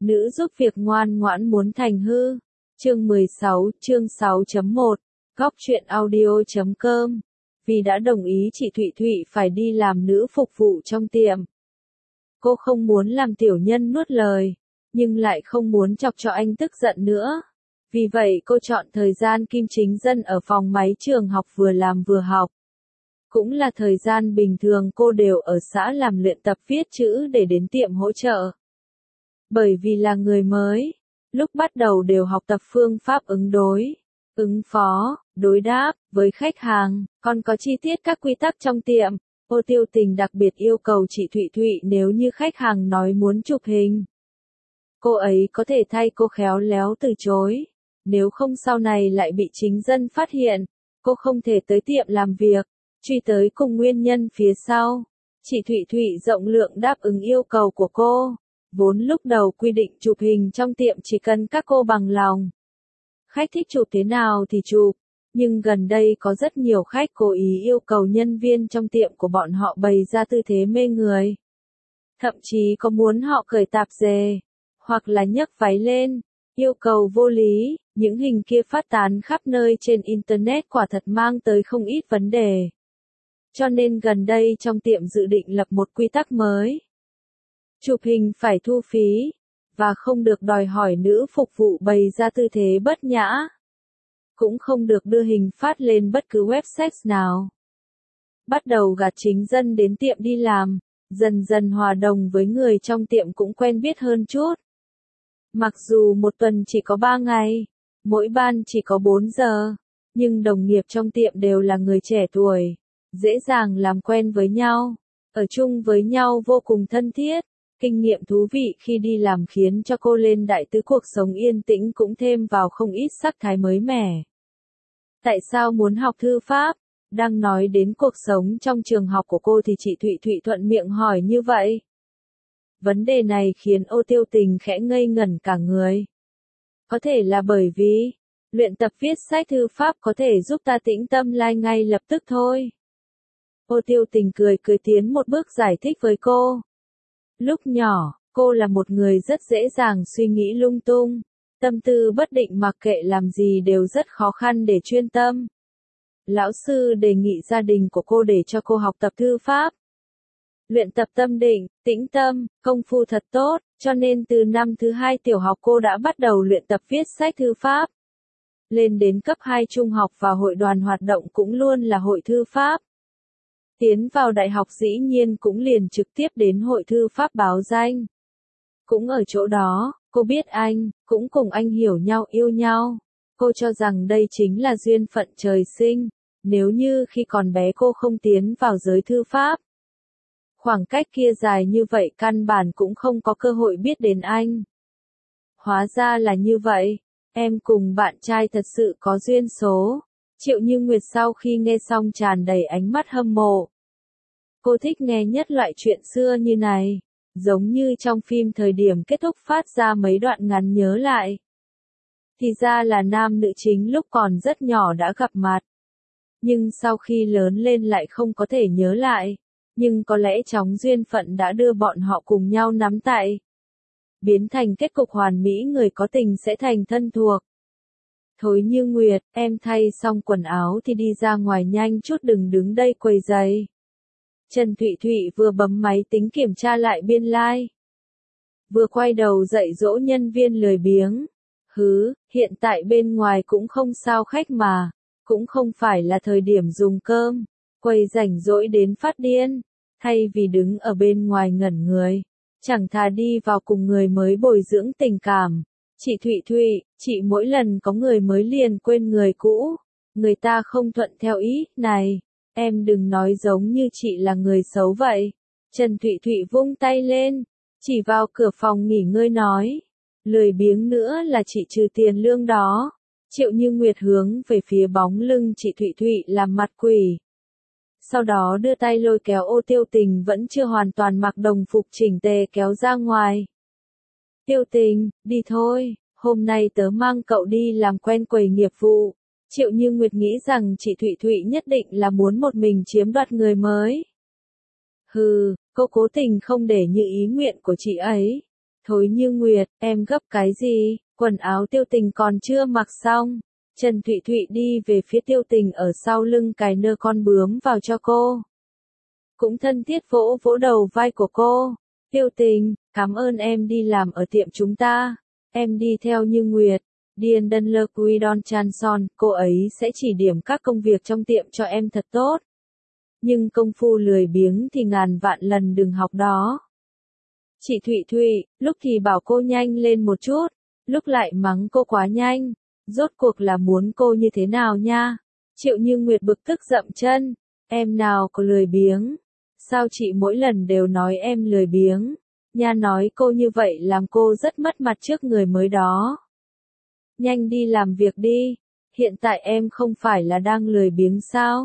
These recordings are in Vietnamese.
Nữ giúp việc ngoan ngoãn muốn thành hư. Chương 16, chương 6.1, Góc truyện audio.com. Vì đã đồng ý chị Thụy Thụy phải đi làm nữ phục vụ trong tiệm. Cô không muốn làm tiểu nhân nuốt lời, nhưng lại không muốn chọc cho anh tức giận nữa. Vì vậy cô chọn thời gian Kim Chính Dân ở phòng máy trường học vừa làm vừa học. Cũng là thời gian bình thường cô đều ở xã làm luyện tập viết chữ để đến tiệm hỗ trợ. Bởi vì là người mới, lúc bắt đầu đều học tập phương pháp ứng đối, ứng phó, đối đáp với khách hàng, còn có chi tiết các quy tắc trong tiệm. Ô Tiêu Tình đặc biệt yêu cầu chị Thụy Thụy nếu như khách hàng nói muốn chụp hình, cô ấy có thể thay cô khéo léo từ chối. Nếu không sau này lại bị Chính Dân phát hiện, cô không thể tới tiệm làm việc, truy tới cùng nguyên nhân phía sau. Chị Thụy Thụy rộng lượng đáp ứng yêu cầu của cô. Vốn lúc đầu quy định chụp hình trong tiệm chỉ cần các cô bằng lòng. Khách thích chụp thế nào thì chụp, nhưng gần đây có rất nhiều khách cố ý yêu cầu nhân viên trong tiệm của bọn họ bày ra tư thế mê người. Thậm chí có muốn họ cởi tạp dề, hoặc là nhấc váy lên, yêu cầu vô lý. Những hình kia phát tán khắp nơi trên Internet quả thật mang tới không ít vấn đề. Cho nên gần đây trong tiệm dự định lập một quy tắc mới. Chụp hình phải thu phí, và không được đòi hỏi nữ phục vụ bày ra tư thế bất nhã. Cũng không được đưa hình phát lên bất cứ website nào. Bắt đầu gạt Chính Dân đến tiệm đi làm, dần dần hòa đồng với người trong tiệm cũng quen biết hơn chút. Mặc dù một tuần chỉ có 3 ngày, mỗi ban chỉ có 4 giờ, nhưng đồng nghiệp trong tiệm đều là người trẻ tuổi, dễ dàng làm quen với nhau, ở chung với nhau vô cùng thân thiết. Kinh nghiệm thú vị khi đi làm khiến cho cô lên đại tứ cuộc sống yên tĩnh cũng thêm vào không ít sắc thái mới mẻ. Tại sao muốn học thư pháp? Đang nói đến cuộc sống trong trường học của cô thì chị Thụy Thụy thuận miệng hỏi như vậy. Vấn đề này khiến Ô Tiêu Tình khẽ ngây ngẩn cả người. Có thể là bởi vì, luyện tập viết sách thư pháp có thể giúp ta tĩnh tâm lai ngay lập tức thôi. Ô Tiêu Tình cười tiến một bước giải thích với cô. Lúc nhỏ, cô là một người rất dễ dàng suy nghĩ lung tung, tâm tư bất định, mặc kệ làm gì đều rất khó khăn để chuyên tâm. Lão sư đề nghị gia đình của cô để cho cô học tập thư pháp. Luyện tập tâm định, tĩnh tâm, công phu thật tốt, cho nên từ năm thứ 2 tiểu học cô đã bắt đầu luyện tập viết sách thư pháp. Lên đến cấp 2 trung học và hội đoàn hoạt động cũng luôn là hội thư pháp. Tiến vào đại học dĩ nhiên cũng liền trực tiếp đến hội thư pháp báo danh. Cũng ở chỗ đó, cô biết anh, cũng cùng anh hiểu nhau yêu nhau. Cô cho rằng đây chính là duyên phận trời sinh, nếu như khi còn bé cô không tiến vào giới thư pháp. Khoảng cách kia dài như vậy căn bản cũng không có cơ hội biết đến anh. Hóa ra là như vậy, em cùng bạn trai thật sự có duyên số. Triệu Như Nguyệt sau khi nghe xong tràn đầy ánh mắt hâm mộ. Cô thích nghe nhất loại chuyện xưa như này, giống như trong phim thời điểm kết thúc phát ra mấy đoạn ngắn nhớ lại. Thì ra là nam nữ chính lúc còn rất nhỏ đã gặp mặt. Nhưng sau khi lớn lên lại không có thể nhớ lại. Nhưng có lẽ chóng duyên phận đã đưa bọn họ cùng nhau nắm tay. Biến thành kết cục hoàn mỹ, người có tình sẽ thành thân thuộc. Thối Như Nguyệt, em thay xong quần áo thì đi ra ngoài nhanh chút, đừng đứng đây quầy giày. Trần Thụy Thụy vừa bấm máy tính kiểm tra lại biên lai. Vừa quay đầu dạy dỗ nhân viên lười biếng. Hiện tại bên ngoài cũng không sao khách mà. Cũng không phải là thời điểm dùng cơm. Quầy rảnh rỗi đến phát điên. Thay vì đứng ở bên ngoài ngẩn người, chẳng thà đi vào cùng người mới bồi dưỡng tình cảm. Chị Thụy Thụy, chị mỗi lần có người mới liền quên người cũ. Người ta không thuận theo ý, này, em đừng nói giống như chị là người xấu vậy. Trần Thụy Thụy vung tay lên, chỉ vào cửa phòng nghỉ ngơi nói. Lười biếng nữa là chị trừ tiền lương đó. Triệu Như Nguyệt hướng về phía bóng lưng chị Thụy Thụy làm mặt quỷ. Sau đó đưa tay lôi kéo Ô Tiêu Tình vẫn chưa hoàn toàn mặc đồng phục chỉnh tề kéo ra ngoài. Tiêu Tình, đi thôi, hôm nay tớ mang cậu đi làm quen quầy nghiệp vụ. Triệu Như Nguyệt nghĩ rằng chị Thụy Thụy nhất định là muốn một mình chiếm đoạt người mới. Cô cố tình không để như ý nguyện của chị ấy. Thối Như Nguyệt, em gấp cái gì, quần áo Tiêu Tình còn chưa mặc xong. Trần Thụy Thụy đi về phía Tiêu Tình ở sau lưng cài nơ con bướm vào cho cô. Cũng thân thiết vỗ vỗ đầu vai của cô. Tiêu Tình, cảm ơn em đi làm ở tiệm chúng ta. Em đi theo Như Nguyệt. Điền Đơn Lơ Quy Đon Chan Son, cô ấy sẽ chỉ điểm các công việc trong tiệm cho em thật tốt. Nhưng công phu lười biếng thì ngàn vạn lần đừng học đó. Chị Thụy Thụy, lúc thì bảo cô nhanh lên một chút, lúc lại mắng cô quá nhanh. Rốt cuộc là muốn cô như thế nào nha? Triệu Như Nguyệt bực tức dậm chân. Em nào có lười biếng? Sao chị mỗi lần đều nói em lười biếng? Nha, nói cô như vậy làm cô rất mất mặt trước người mới đó. Nhanh đi làm việc đi. Hiện tại em không phải là đang lười biếng sao?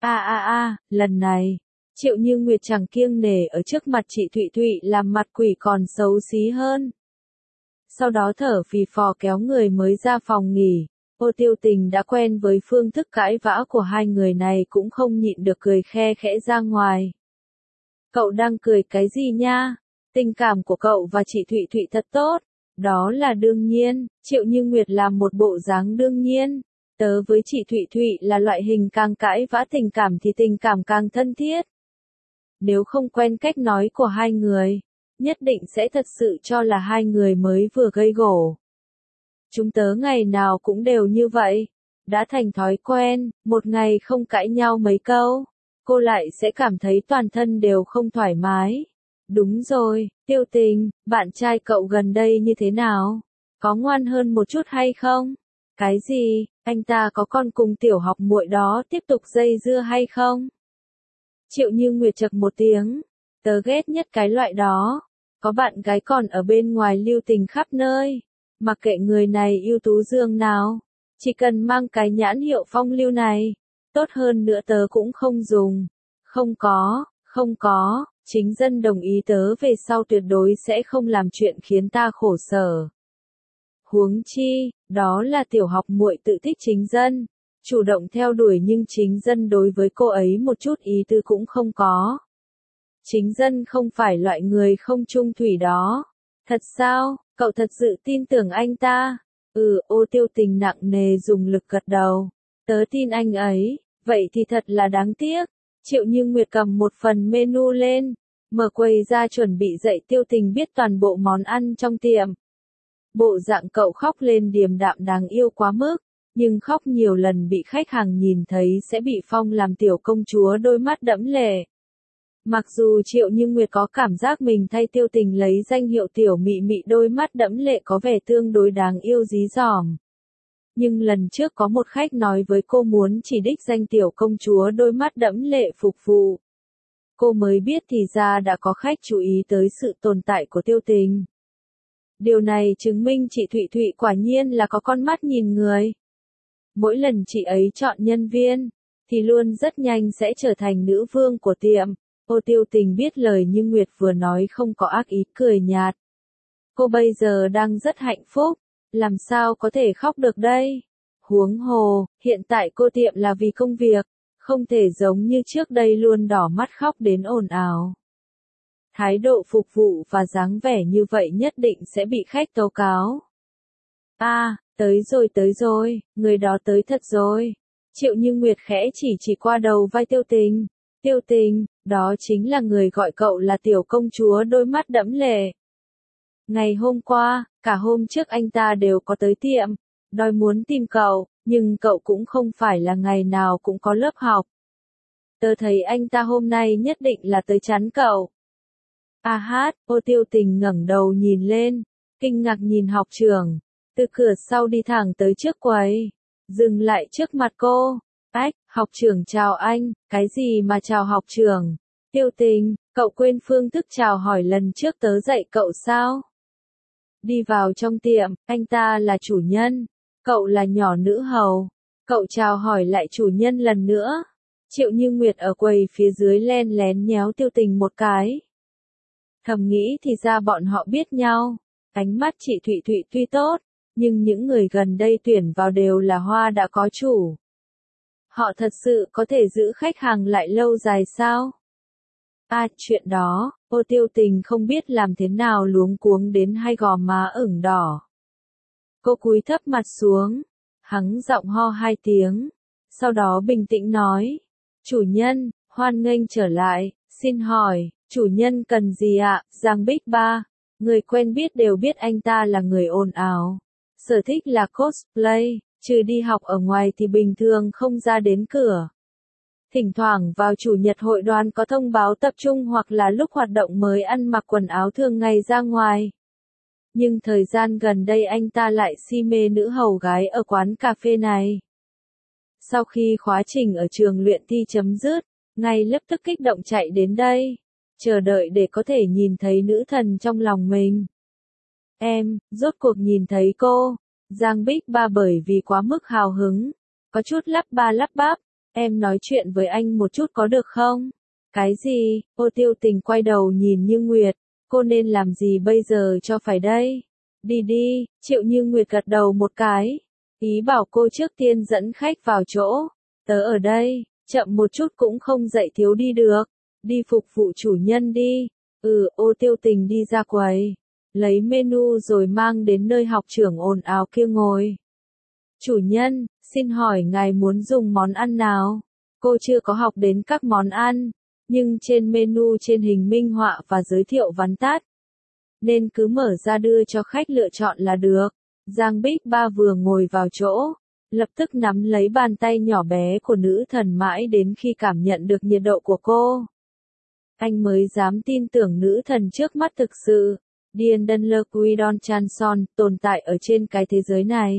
Lần này. Triệu Như Nguyệt chẳng kiêng nể ở trước mặt chị Thụy Thụy làm mặt quỷ còn xấu xí hơn. Sau đó thở phì phò kéo người mới ra phòng nghỉ. Ô Tiêu Tình đã quen với phương thức cãi vã của hai người này cũng không nhịn được cười khe khẽ ra ngoài. Cậu đang cười cái gì nha? Tình cảm của cậu và chị Thụy Thụy thật tốt. Đó là đương nhiên, Triệu Như Nguyệt làm một bộ dáng đương nhiên. Tớ với chị Thụy Thụy là loại hình càng cãi vã tình cảm thì tình cảm càng thân thiết. Nếu không quen cách nói của hai người, nhất định sẽ thật sự cho là hai người mới vừa gây gổ. Chúng tớ ngày nào cũng đều như vậy. Đã thành thói quen, một ngày không cãi nhau mấy câu, cô lại sẽ cảm thấy toàn thân đều không thoải mái. Đúng rồi, Tiêu Tình, bạn trai cậu gần đây như thế nào? Có ngoan hơn một chút hay không? Cái gì, anh ta có con cùng tiểu học muội đó tiếp tục dây dưa hay không? Triệu Như Nguyệt chậc một tiếng. Tớ ghét nhất cái loại đó. Có bạn gái còn ở bên ngoài lưu tình khắp nơi. Mặc kệ người này ưu tú dương nào. Chỉ cần mang cái nhãn hiệu phong lưu này. Tốt hơn nữa tớ cũng không dùng. Không có. Chính dân đồng ý tớ về sau tuyệt đối sẽ không làm chuyện khiến ta khổ sở. Huống chi, đó là tiểu học muội tự thích chính dân. Chủ động theo đuổi nhưng chính dân đối với cô ấy một chút ý tư cũng không có. Chính dân không phải loại người không chung thủy đó. Thật sao, cậu thật sự tin tưởng anh ta? Ô Tiêu Tình nặng nề dùng lực gật đầu. Tớ tin anh ấy, vậy thì thật là đáng tiếc. Triệu Như Nguyệt cầm một phần menu lên, mở quầy ra chuẩn bị dạy Tiêu Tình biết toàn bộ món ăn trong tiệm. Bộ dạng cậu khóc lên điềm đạm đáng yêu quá mức. Nhưng khóc nhiều lần bị khách hàng nhìn thấy sẽ bị phong làm tiểu công chúa đôi mắt đẫm lệ. Mặc dù Triệu Như Nguyệt có cảm giác mình thay Tiêu Tình lấy danh hiệu tiểu mị mị đôi mắt đẫm lệ có vẻ tương đối đáng yêu dí dỏm. Nhưng lần trước có một khách nói với cô muốn chỉ đích danh tiểu công chúa đôi mắt đẫm lệ phục vụ. Cô mới biết thì ra đã có khách chú ý tới sự tồn tại của Tiêu Tình. Điều này chứng minh chị Thụy Thụy quả nhiên là có con mắt nhìn người. Mỗi lần chị ấy chọn nhân viên, thì luôn rất nhanh sẽ trở thành nữ vương của tiệm. Ô Tiêu Tình biết lời Như Nguyệt vừa nói không có ác ý, cười nhạt. Cô bây giờ đang rất hạnh phúc, làm sao có thể khóc được đây? Huống hồ, hiện tại cô tiệm là vì công việc, không thể giống như trước đây luôn đỏ mắt khóc đến ồn ào. Thái độ phục vụ và dáng vẻ như vậy nhất định sẽ bị khách tố cáo. Tới rồi, người đó tới thật rồi. Triệu Như Nguyệt khẽ chỉ qua đầu vai Tiêu Tình. Tiêu Tình, đó chính là người gọi cậu là tiểu công chúa đôi mắt đẫm lệ. Ngày hôm qua, cả hôm trước anh ta đều có tới tiệm, đòi muốn tìm cậu, nhưng cậu cũng không phải là ngày nào cũng có lớp học. Tớ thấy anh ta hôm nay nhất định là tới chắn cậu. Ô Tiêu Tình ngẩng đầu nhìn lên, kinh ngạc nhìn học trưởng. Từ cửa sau đi thẳng tới trước quầy, dừng lại trước mặt cô. Học trưởng chào anh, cái gì mà chào học trưởng? Tiêu Tình, cậu quên phương thức chào hỏi lần trước tớ dạy cậu sao? Đi vào trong tiệm, anh ta là chủ nhân, cậu là nhỏ nữ hầu. Cậu chào hỏi lại chủ nhân lần nữa. Triệu Như Nguyệt ở quầy phía dưới len lén nhéo Tiêu Tình một cái. Thầm nghĩ thì ra bọn họ biết nhau. Ánh mắt chị Thụy Thụy tuy tốt, nhưng những người gần đây tuyển vào đều là hoa đã có chủ. Họ thật sự có thể giữ khách hàng lại lâu dài sao? Chuyện đó, Ô Tiêu Tình không biết làm thế nào luống cuống đến hai gò má ửng đỏ. Cô cúi thấp mặt xuống, hắng giọng ho hai tiếng, sau đó bình tĩnh nói, chủ nhân, hoan nghênh trở lại, xin hỏi, chủ nhân cần gì ạ? Giang Bích Ba, người quen biết đều biết anh ta là người ồn ào, sở thích là cosplay, trừ đi học ở ngoài thì bình thường không ra đến cửa. Thỉnh thoảng vào chủ nhật hội đoàn có thông báo tập trung hoặc là lúc hoạt động mới ăn mặc quần áo thường ngày ra ngoài. Nhưng thời gian gần đây anh ta lại si mê nữ hầu gái ở quán cà phê này. Sau khi khóa trình ở trường luyện thi chấm dứt, ngay lập tức kích động chạy đến đây, chờ đợi để có thể nhìn thấy nữ thần trong lòng mình. Em, rốt cuộc nhìn thấy cô. Giang Bích Ba bởi vì quá mức hào hứng, có chút lắp ba lắp bắp, em nói chuyện với anh một chút có được không? Cái gì? Ô Tiêu Tình quay đầu nhìn Như Nguyệt, cô nên làm gì bây giờ cho phải đây? Đi đi, Triệu Như Nguyệt gật đầu một cái, ý bảo cô trước tiên dẫn khách vào chỗ, tớ ở đây, chậm một chút cũng không dậy thiếu đi được, đi phục vụ chủ nhân đi. Ô Tiêu Tình đi ra quầy, lấy menu rồi mang đến nơi học trưởng ồn ào kia ngồi. Chủ nhân, xin hỏi ngài muốn dùng món ăn nào? Cô chưa có học đến các món ăn, nhưng trên menu trên hình minh họa và giới thiệu vắn tắt, nên cứ mở ra đưa cho khách lựa chọn là được. Giang Bích Ba vừa ngồi vào chỗ, lập tức nắm lấy bàn tay nhỏ bé của nữ thần mãi đến khi cảm nhận được nhiệt độ của cô. Anh mới dám tin tưởng nữ thần trước mắt thực sự, Điền Đơn Lơ Quy Đon Chan Son, tồn tại ở trên cái thế giới này.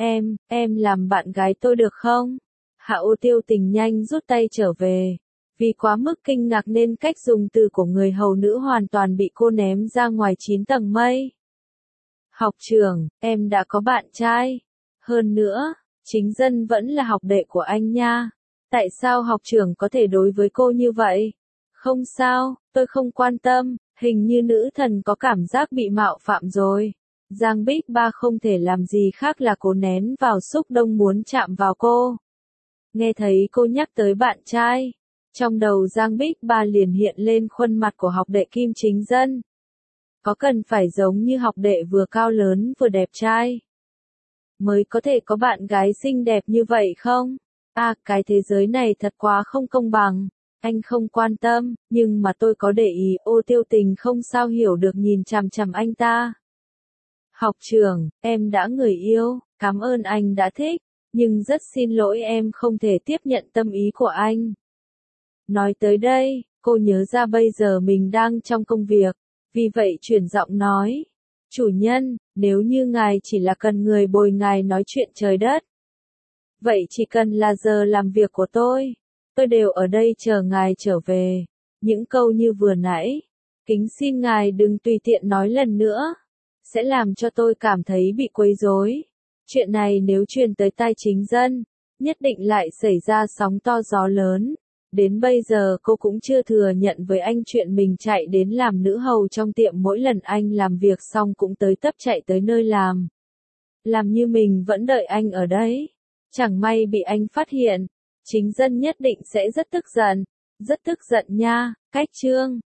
Em làm bạn gái tôi được không? Hạ Ô Tiêu Tình nhanh rút tay trở về. Vì quá mức kinh ngạc nên cách dùng từ của người hầu nữ hoàn toàn bị cô ném ra ngoài 9 tầng mây. Học trưởng, em đã có bạn trai. Hơn nữa, chính dân vẫn là học đệ của anh nha. Tại sao học trưởng có thể đối với cô như vậy? Không sao, tôi không quan tâm, hình như nữ thần có cảm giác bị mạo phạm rồi. Giang Bích Ba không thể làm gì khác là cố nén vào xúc động muốn chạm vào cô. Nghe thấy cô nhắc tới bạn trai, trong đầu Giang Bích Ba liền hiện lên khuôn mặt của học đệ Kim Chính Dân. Có cần phải giống như học đệ vừa cao lớn vừa đẹp trai mới có thể có bạn gái xinh đẹp như vậy không? Cái thế giới này thật quá không công bằng. Anh không quan tâm, nhưng mà tôi có để ý. Ô Tiêu Tình không sao hiểu được nhìn chằm chằm anh ta. Học trưởng, em đã người yêu, cảm ơn anh đã thích, nhưng rất xin lỗi em không thể tiếp nhận tâm ý của anh. Nói tới đây, cô nhớ ra bây giờ mình đang trong công việc, vì vậy chuyển giọng nói. Chủ nhân, nếu như ngài chỉ là cần người bồi ngài nói chuyện trời đất, vậy chỉ cần là giờ làm việc của tôi đều ở đây chờ ngài trở về. Những câu như vừa nãy, kính xin ngài đừng tùy tiện nói lần nữa, sẽ làm cho tôi cảm thấy bị quấy rối. Chuyện này nếu truyền tới tai chính dân, nhất định lại xảy ra sóng to gió lớn. Đến bây giờ cô cũng chưa thừa nhận với anh chuyện mình chạy đến làm nữ hầu trong tiệm, mỗi lần anh làm việc xong cũng tới tấp chạy tới nơi làm. Làm như mình vẫn đợi anh ở đấy. Chẳng may bị anh phát hiện, chính dân nhất định sẽ rất tức giận nha. Cách chương